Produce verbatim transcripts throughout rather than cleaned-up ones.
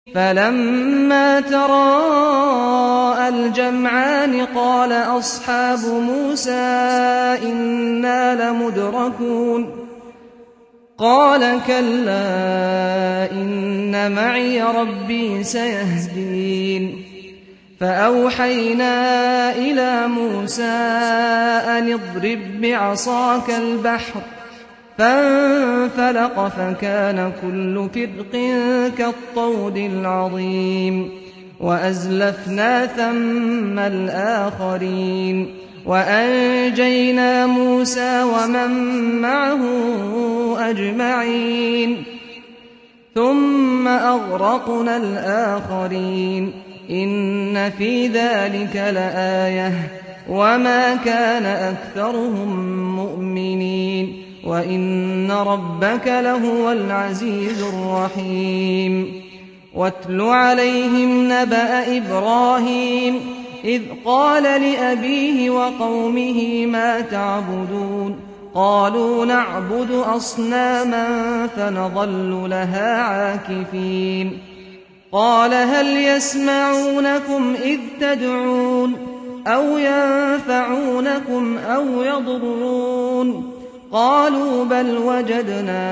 فَلَمَّا تَرَاءَى الْجَمْعَانِ قَالَ أَصْحَابُ مُوسَىٰ إِنَّا لَمُدْرَكُونَ قَالَ كَلَّا إِنَّ مَعِيَ رَبِّي سَيَهْدِينِ فَأَوْحَيْنَا إِلَىٰ مُوسَىٰ أَنِ اضْرِب بِّعَصَاكَ الْبَحْرَ فَانفَلَقَ فَكَانَ كُلُّ فِرْقٍ كَالطَّوْدِ الْعَظِيمِ وَأَزْلَفْنَا ثَمَّ الْآخَرِينَ وَأَنجَيْنَا مُوسَىٰ وَمَن مَّعَهُ أَجْمَعِينَ ثُمَّ أَغْرَقْنَا الْآخَرِينَ إِنَّ فِي ذَٰلِكَ لَآيَةً وَمَا كَانَ أَكْثَرُهُم مُّؤْمِنِينَ وَإِنَّ رَبَّكَ لَهُوَ الْعَزِيزُ الرَّحِيمُ وَاتْلُ عَلَيْهِمْ نَبَأَ إِبْرَاهِيمَ إِذْ قَالَ لِأَبِيهِ وَقَوْمِهِ مَا تَعْبُدُونَ قَالُوا نَعْبُدُ أَصْنَامًا فَنَظَلُّ لَهَا عَاكِفِينَ قَالَ هَلْ يَسْمَعُونَكُمْ إِذْ تَدْعُونَ أَوْ يَنفَعُونَكُمْ أَوْ يَضُرُّونَ قَالُوا بَلْ وَجَدْنَا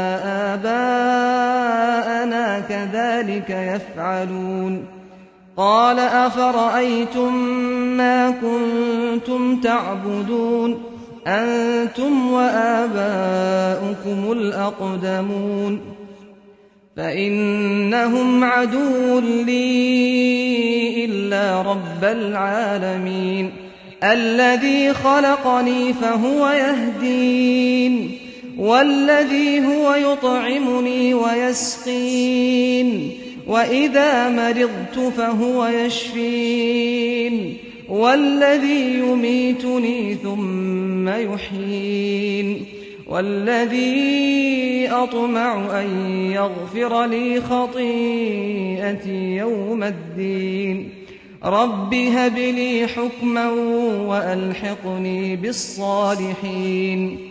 آبَاءَنَا كَذَٰلِكَ يَفْعَلُونَ قَالَ أَفَرَأَيْتُم مَّا كُنتُمْ تَعْبُدُونَ أَنتُمْ وَآبَاؤُكُمُ الْأَقْدَمُونَ فَإِنَّهُمْ عَدُوٌّ لِّي إِلَّا رَبَّ الْعَالَمِينَ الَّذِي خَلَقَنِي فَهُوَ يَهْدِينِ وَالَّذِي هُوَ يُطْعِمُنِي وَيَسْقِينِ وَإِذَا مَرِضْتُ فَهُوَ يَشْفِينِ وَالَّذِي يُمِيتُنِي ثُمَّ يُحْيِينِ وَالَّذِي أَطْمَعُ أَن يَغْفِرَ لِي خَطِيئَتِي يَوْمَ الدِّينِ رَبِّ هَبْ لِي حُكْمًا وَأَلْحِقْنِي بِالصَّالِحِينَ